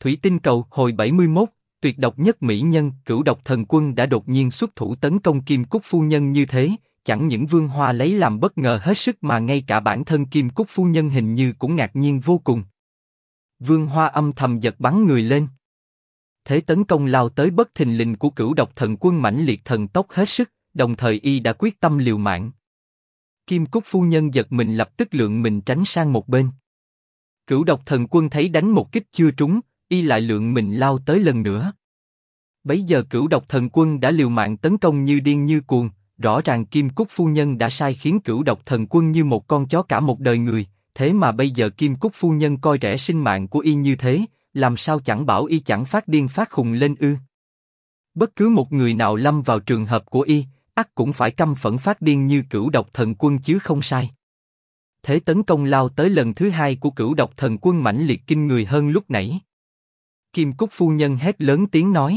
Thủy Tinh Cầu hồi 71, tuyệt độc nhất mỹ nhân, Cửu Độc Thần Quân đã đột nhiên xuất thủ tấn công Kim Cúc phu nhân như thế, chẳng những Vương Hoa lấy làm bất ngờ hết sức mà ngay cả bản thân Kim Cúc phu nhân hình như cũng ngạc nhiên vô cùng. Vương Hoa âm thầm giật bắn người lên. Thế tấn công lao tới bất thình lình của Cửu Độc Thần Quân mãnh liệt thần tốc hết sức, đồng thời y đã quyết tâm liều mạng. Kim Cúc phu nhân giật mình lập tức lượn mình tránh sang một bên. Cửu Độc Thần Quân thấy đánh một kích chưa trúng, y lại lượn mình lao tới lần nữa. Bấy giờ Cửu Độc Thần Quân đã liều mạng tấn công như điên như cuồng, rõ ràng Kim Cúc phu nhân đã sai khiến Cửu Độc Thần Quân như một con chó cả một đời người, thế mà bây giờ Kim Cúc phu nhân coi rẻ sinh mạng của y như thế, làm sao chẳng bảo y chẳng phát điên phát khùng lên ư? Bất cứ một người nào lâm vào trường hợp của y, ắt cũng phải căm phẫn phát điên như Cửu Độc Thần Quân chứ không sai. Thế tấn công lao tới lần thứ hai của Cửu Độc Thần Quân mãnh liệt kinh người hơn lúc nãy. Kim Cúc phu nhân hét lớn tiếng nói: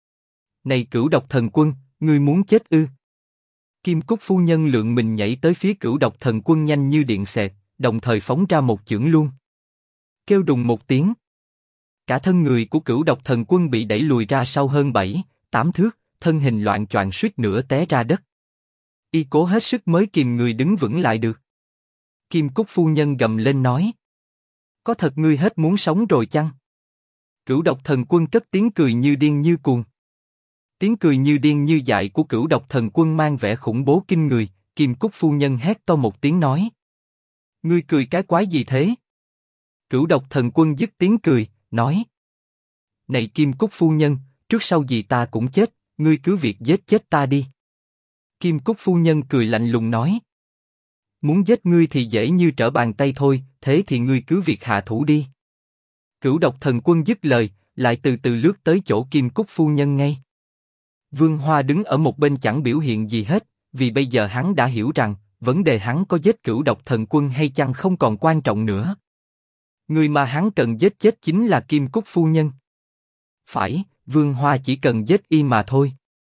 "Này Cửu Độc Thần Quân, ngươi muốn chết ư?" Kim Cúc phu nhân lượn mình nhảy tới phía Cửu Độc Thần Quân nhanh như điện xẹt, đồng thời phóng ra một chưởng luôn. Kêu đùng một tiếng, cả thân người của Cửu Độc Thần Quân bị đẩy lùi ra sau hơn 7-8 thước, thân hình loạng choạng suýt nữa té ra đất. Y cố hết sức mới kìm người đứng vững lại được. Kim Cúc phu nhân gầm lên nói: "Có thật ngươi hết muốn sống rồi chăng?" Cửu Độc Thần Quân cất tiếng cười như điên như cuồng. Tiếng cười như điên như dại của Cửu Độc Thần Quân mang vẻ khủng bố kinh người. Kim Cúc phu nhân hét to một tiếng nói: "Ngươi cười cái quái gì thế?" Cửu Độc Thần Quân dứt tiếng cười, nói: "Này Kim Cúc phu nhân, trước sau gì ta cũng chết, ngươi cứ việc giết chết ta đi." Kim Cúc phu nhân cười lạnh lùng nói: "Muốn giết ngươi thì dễ như trở bàn tay thôi, thế thì ngươi cứ việc hạ thủ đi." Cửu Độc Thần Quân dứt lời, lại từ từ lướt tới chỗ Kim Cúc phu nhân ngay. Vương Hoa đứng ở một bên chẳng biểu hiện gì hết, vì bây giờ hắn đã hiểu rằng vấn đề hắn có giết Cửu Độc Thần Quân hay chăng không còn quan trọng nữa. Người mà hắn cần giết chết chính là Kim Cúc phu nhân. Phải, Vương Hoa chỉ cần giết y mà thôi.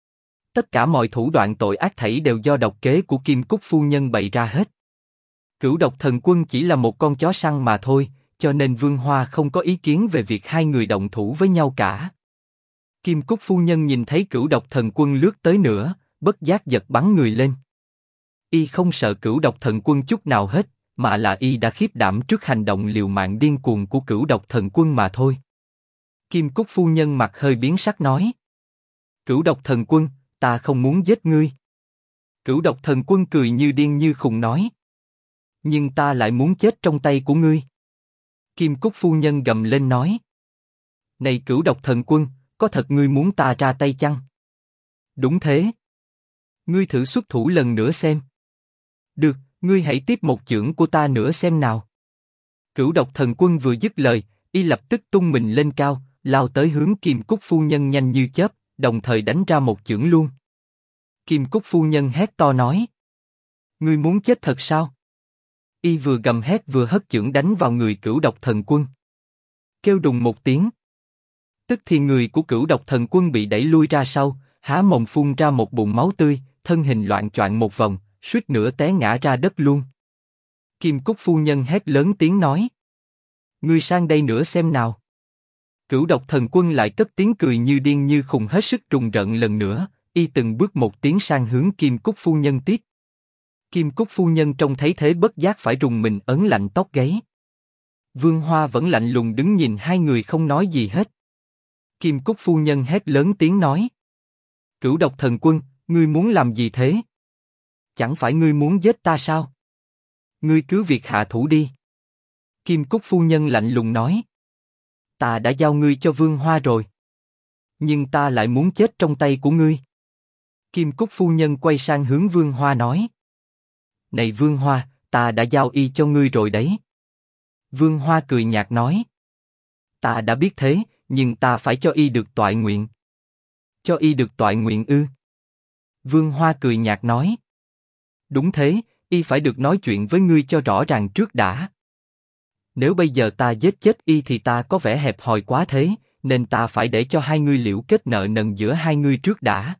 Tất cả mọi thủ đoạn tội ác thảy đều do độc kế của Kim Cúc phu nhân bày ra hết. Cửu Độc Thần Quân chỉ là một con chó săn mà thôi, cho nên Vương Hoa không có ý kiến về việc hai người động thủ với nhau cả. Kim Cúc phu nhân nhìn thấy Cửu Độc Thần Quân lướt tới nữa, bất giác giật bắn người lên. Y không sợ Cửu Độc Thần Quân chút nào hết, mà là y đã khiếp đảm trước hành động liều mạng điên cuồng của Cửu Độc Thần Quân mà thôi. Kim Cúc phu nhân mặt hơi biến sắc nói: "Cửu Độc Thần Quân, ta không muốn giết ngươi." Cửu Độc Thần Quân cười như điên như khùng nói: "Nhưng ta lại muốn chết trong tay của ngươi." Kim Cúc phu nhân gầm lên nói: "Này Cửu Độc Thần Quân, có thật ngươi muốn ta ra tay chăng?" "Đúng thế." "Ngươi thử xuất thủ lần nữa xem." "Được, ngươi hãy tiếp một chưởng của ta nữa xem nào." Cửu Độc Thần Quân vừa dứt lời, y lập tức tung mình lên cao, lao tới hướng Kim Cúc phu nhân nhanh như chớp, đồng thời đánh ra một chưởng luôn. Kim Cúc phu nhân hét to nói: "Ngươi muốn chết thật sao?" Y vừa gầm hét vừa hất chưởng đánh vào người Cửu Độc Thần Quân. Kêu đùng một tiếng, tức thì người của Cửu Độc Thần Quân bị đẩy lui ra sau, há mồm phun ra một bụng máu tươi, thân hình loạng choạng một vòng, suýt nữa té ngã ra đất luôn. Kim Cúc phu nhân hét lớn tiếng nói: "Ngươi sang đây nữa xem nào." Cửu Độc Thần Quân lại cất tiếng cười như điên như khùng hết sức trùng rợn lần nữa, y từng bước một tiến sang hướng Kim Cúc phu nhân tiếp. Kim Cúc phu nhân trông thấy thế bất giác phải rùng mình ấn lạnh tóc gáy. Vương Hoa vẫn lạnh lùng đứng nhìn hai người không nói gì hết. Kim Cúc phu nhân hét lớn tiếng nói: "Cửu Độc Thần Quân, ngươi muốn làm gì thế? Chẳng phải ngươi muốn giết ta sao? Ngươi cứ việc hạ thủ đi." Kim Cúc phu nhân lạnh lùng nói: "Ta đã giao ngươi cho Vương Hoa rồi, nhưng ta lại muốn chết trong tay của ngươi." Kim Cúc phu nhân quay sang hướng Vương Hoa nói: "Này Vương Hoa, ta đã giao y cho ngươi rồi đấy." Vương Hoa cười nhạt nói: "Ta đã biết thế, nhưng ta phải cho y được toại nguyện." "Cho y được toại nguyện ư?" Vương Hoa cười nhạt nói: "Đúng thế, y phải được nói chuyện với ngươi cho rõ ràng trước đã. Nếu bây giờ ta giết chết y thì ta có vẻ hẹp hòi quá thế, nên ta phải để cho hai ngươi liễu kết nợ nần giữa hai ngươi trước đã."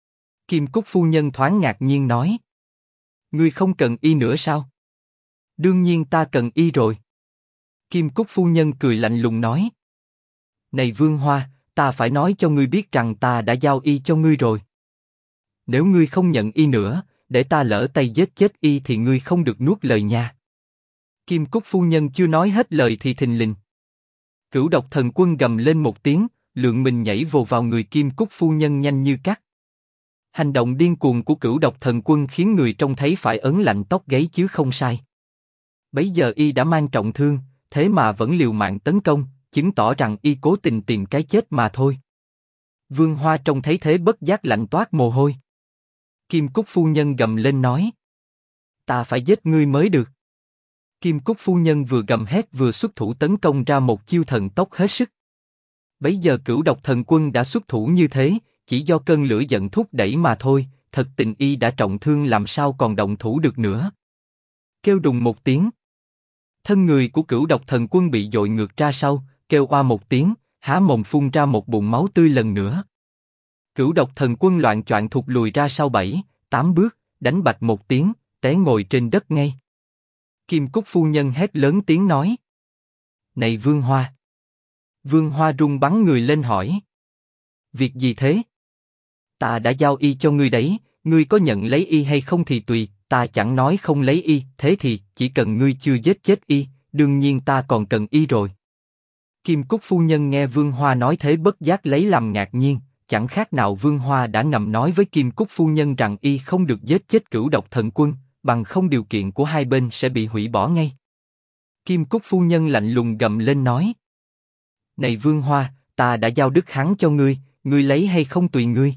Kim Cúc phu nhân thoáng ngạc nhiên nói: "Ngươi không cần y nữa sao?" "Đương nhiên ta cần y rồi." Kim Cúc phu nhân cười lạnh lùng nói: Này Vương Hoa, ta phải nói cho ngươi biết rằng ta đã giao y cho ngươi rồi. Nếu ngươi không nhận y nữa, để ta lỡ tay giết chết y thì ngươi không được nuốt lời nha. Kim Cúc phu nhân chưa nói hết lời thì thình lình. Cửu Độc Thần Quân gầm lên một tiếng, lượng mình nhảy vồ vào người Kim Cúc phu nhân nhanh như cắt. Hành động điên cuồng của Cửu Độc Thần Quân khiến người trông thấy phải ớn lạnh tóc gáy chứ không sai. Bấy giờ y đã mang trọng thương, thế mà vẫn liều mạng tấn công, chứng tỏ rằng y cố tình tìm cái chết mà thôi. Vương Hoa trông thấy thế bất giác lạnh toát mồ hôi. Kim Cúc phu nhân gầm lên nói: ta phải giết ngươi mới được. Kim Cúc phu nhân vừa gầm hét vừa xuất thủ tấn công ra một chiêu thần tốc hết sức. Bấy giờ Cửu Độc Thần Quân đã xuất thủ như thế, chỉ do cơn lửa giận thúc đẩy mà thôi, thật tình y đã trọng thương làm sao còn động thủ được nữa. Kêu đùng một tiếng. Thân người của Cửu Độc Thần Quân bị dội ngược ra sau, kêu oa một tiếng, há mồm phun ra một bụng máu tươi lần nữa. Cửu Độc Thần Quân loạng choạng thụt lùi ra sau 7-8 bước, đánh bạch một tiếng, té ngồi trên đất ngay. Kim Cúc phu nhân hét lớn tiếng nói: này Vương Hoa! Vương Hoa run bắn người lên hỏi: việc gì thế? Ta đã giao y cho ngươi đấy, ngươi có nhận lấy y hay không thì tùy, ta chẳng nói không lấy y, thế thì chỉ cần ngươi chưa giết chết y, đương nhiên ta còn cần y rồi. Kim Cúc phu nhân nghe Vương Hoa nói thế bất giác lấy làm ngạc nhiên, chẳng khác nào Vương Hoa đã ngầm nói với Kim Cúc phu nhân rằng y không được giết chết Cửu Độc Thần Quân, bằng không điều kiện của hai bên sẽ bị hủy bỏ ngay. Kim Cúc phu nhân lạnh lùng gầm lên nói: này Vương Hoa, ta đã giao đức hắn cho ngươi, ngươi lấy hay không tùy ngươi.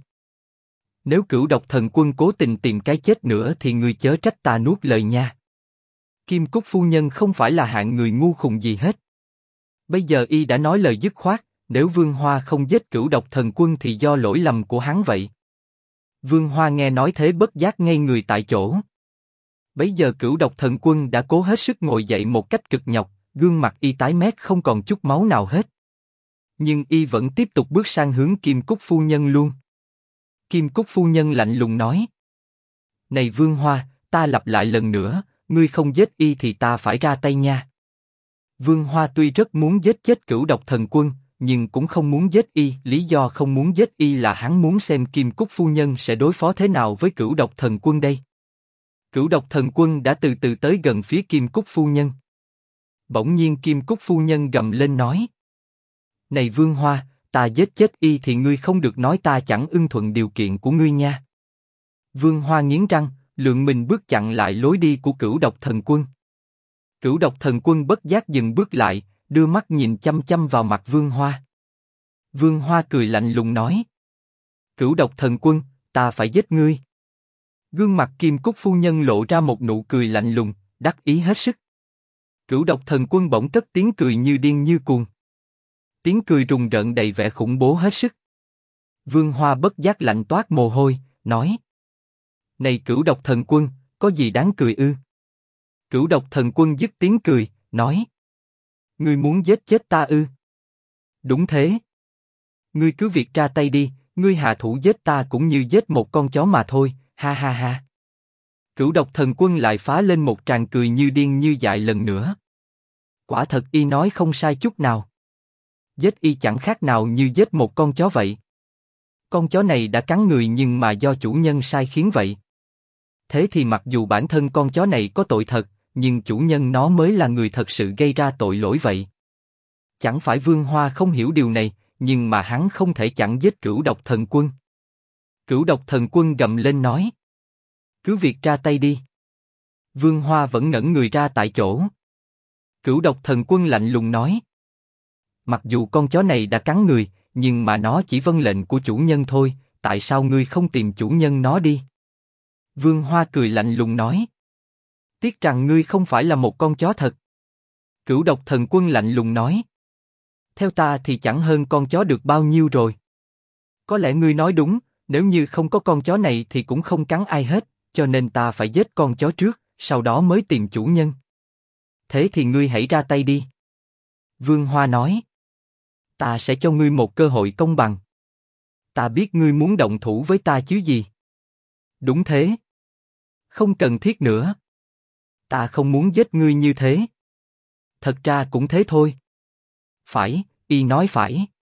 Nếu Cửu Độc Thần Quân cố tình tìm cái chết nữa thì ngươi chớ trách ta nuốt lời nha. Kim Cúc phu nhân không phải là hạng người ngu khùng gì hết. Bây giờ y đã nói lời dứt khoát, nếu Vương Hoa không giết Cửu Độc Thần Quân thì do lỗi lầm của hắn vậy. Vương Hoa nghe nói thế bất giác ngây người tại chỗ. Bấy giờ Cửu Độc Thần Quân đã cố hết sức ngồi dậy một cách cực nhọc, gương mặt y tái mét không còn chút máu nào hết. Nhưng y vẫn tiếp tục bước sang hướng Kim Cúc phu nhân luôn. Kim Cúc phu nhân lạnh lùng nói: này Vương Hoa, ta lặp lại lần nữa, ngươi không giết y thì ta phải ra tay nha. Vương Hoa tuy rất muốn giết chết Cửu Độc Thần Quân, nhưng cũng không muốn giết y. Lý do không muốn giết y là hắn muốn xem Kim Cúc phu nhân sẽ đối phó thế nào với Cửu Độc Thần Quân đây. Cửu Độc Thần Quân đã từ từ tới gần phía Kim Cúc phu nhân. Bỗng nhiên Kim Cúc phu nhân gầm lên nói: này Vương Hoa, ta giết chết y thì ngươi không được nói ta chẳng ưng thuận điều kiện của ngươi nha. Vương Hoa nghiến răng, lượng mình bước chặn lại lối đi của Cửu Độc Thần Quân. Cửu Độc Thần Quân bất giác dừng bước lại, đưa mắt nhìn chăm chăm vào mặt Vương Hoa. Vương Hoa cười lạnh lùng nói: Cửu Độc Thần Quân, ta phải giết ngươi. Gương mặt Kim Cúc phu nhân lộ ra một nụ cười lạnh lùng, đắc ý hết sức. Cửu Độc Thần Quân bỗng cất tiếng cười như điên như cuồng. Tiếng cười rùng rợn đầy vẻ khủng bố hết sức. Vương Hoa bất giác lạnh toát mồ hôi, nói: này Cửu Độc Thần Quân, có gì đáng cười ư? Cửu Độc Thần Quân dứt tiếng cười, nói: ngươi muốn giết chết ta ư? Đúng thế. Ngươi cứ việc ra tay đi, ngươi hạ thủ giết ta cũng như giết một con chó mà thôi, ha ha ha. Cửu Độc Thần Quân lại phá lên một tràng cười như điên như dại lần nữa. Quả thật y nói không sai chút nào. Giết y chẳng khác nào như giết một con chó vậy. Con chó này đã cắn người nhưng mà do chủ nhân sai khiến vậy. Thế thì mặc dù bản thân con chó này có tội thật, nhưng chủ nhân nó mới là người thật sự gây ra tội lỗi vậy. Chẳng phải Vương Hoa không hiểu điều này, nhưng mà hắn không thể chặn giết Cửu Độc Thần Quân. Cửu Độc Thần Quân gầm lên nói: cứ việc ra tay đi. Vương Hoa vẫn ngẩn người ra tại chỗ. Cửu Độc Thần Quân lạnh lùng nói: mặc dù con chó này đã cắn người, nhưng mà nó chỉ vâng lệnh của chủ nhân thôi, tại sao ngươi không tìm chủ nhân nó đi? Vương Hoa cười lạnh lùng nói: tiếc rằng ngươi không phải là một con chó thật. Cửu Độc Thần Quân lạnh lùng nói: theo ta thì chẳng hơn con chó được bao nhiêu rồi. Có lẽ ngươi nói đúng, nếu như không có con chó này thì cũng không cắn ai hết, cho nên ta phải giết con chó trước, sau đó mới tìm chủ nhân. Thế thì ngươi hãy ra tay đi. Vương Hoa nói: ta sẽ cho ngươi một cơ hội công bằng. Ta biết ngươi muốn động thủ với ta chứ gì. Đúng thế. Không cần thiết nữa. Ta không muốn giết ngươi như thế. Thật ra cũng thế thôi. Phải, y nói phải.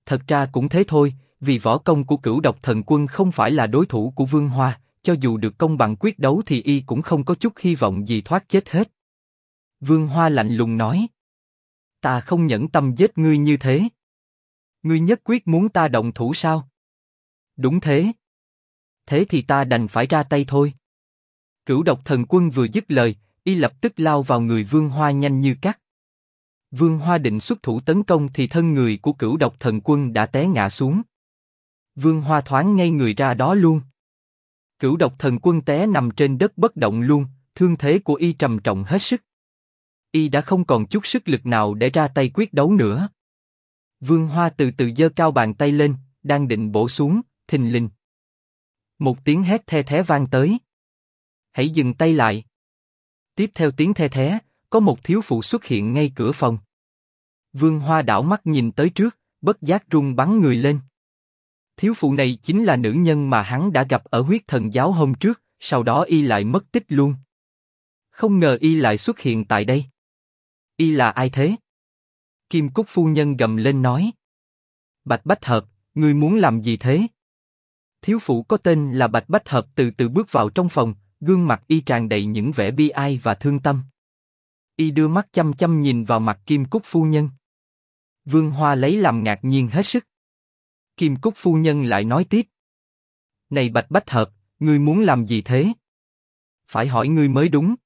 Thật ra cũng thế thôi, vì võ công của Cửu Độc Thần Quân không phải là đối thủ của Vương Hoa, cho dù được công bằng quyết đấu thì y cũng không có chút hy vọng gì thoát chết hết. Vương Hoa lạnh lùng nói. Ta không nhẫn tâm giết ngươi như thế. Ngươi nhất quyết muốn ta động thủ sao? Đúng thế. Thế thì ta đành phải ra tay thôi. Cửu Độc Thần Quân vừa dứt lời, y lập tức lao vào người Vương Hoa nhanh như cắt. Vương Hoa định xuất thủ tấn công thì thân người của Cửu Độc Thần Quân đã té ngã xuống. Vương Hoa thoáng ngay người ra đó luôn. Cửu Độc Thần Quân té nằm trên đất bất động luôn, thương thế của y trầm trọng hết sức. Y đã không còn chút sức lực nào để ra tay quyết đấu nữa. Vương Hoa từ từ giơ cao bàn tay lên, đang định bổ xuống, thình lình. Một tiếng hét the thé vang tới. Hãy dừng tay lại. Tiếp theo tiếng the thé, có một thiếu phụ xuất hiện ngay cửa phòng. Vương Hoa đảo mắt nhìn tới trước, bất giác run bắn người lên. Thiếu phụ này chính là nữ nhân mà hắn đã gặp ở Huyết Thần Giáo hôm trước, sau đó y lại mất tích luôn. Không ngờ y lại xuất hiện tại đây. Y là ai thế? Kim Cúc phu nhân gầm lên nói. Bạch Bách Hợp, ngươi muốn làm gì thế? Thiếu phụ có tên là Bạch Bách Hợp từ từ bước vào trong phòng, gương mặt y tràn đầy những vẻ bi ai và thương tâm. Y đưa mắt chăm chăm nhìn vào mặt Kim Cúc phu nhân. Vương Hoa lấy làm ngạc nhiên hết sức. Kim Cúc phu nhân lại nói tiếp. Này Bạch Bách Hợp, ngươi muốn làm gì thế? Phải hỏi ngươi mới đúng.